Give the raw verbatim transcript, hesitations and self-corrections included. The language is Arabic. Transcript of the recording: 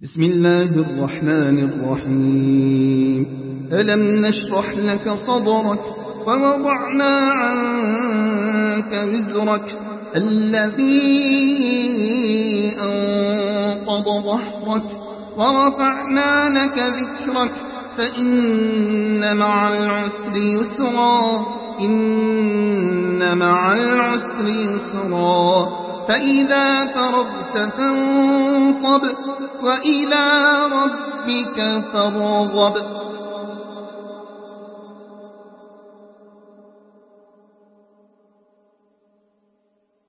بسم الله الرحمن الرحيم. ألم نشرح لك صدرك ووضعنا عنك وزرك الذي أنقض ظهرك ورفعنا لك ذكرك فإن مع العسر يسرا إن مع العسر يسرا فإذا فرغت فانصب وإلى ربك فارغب.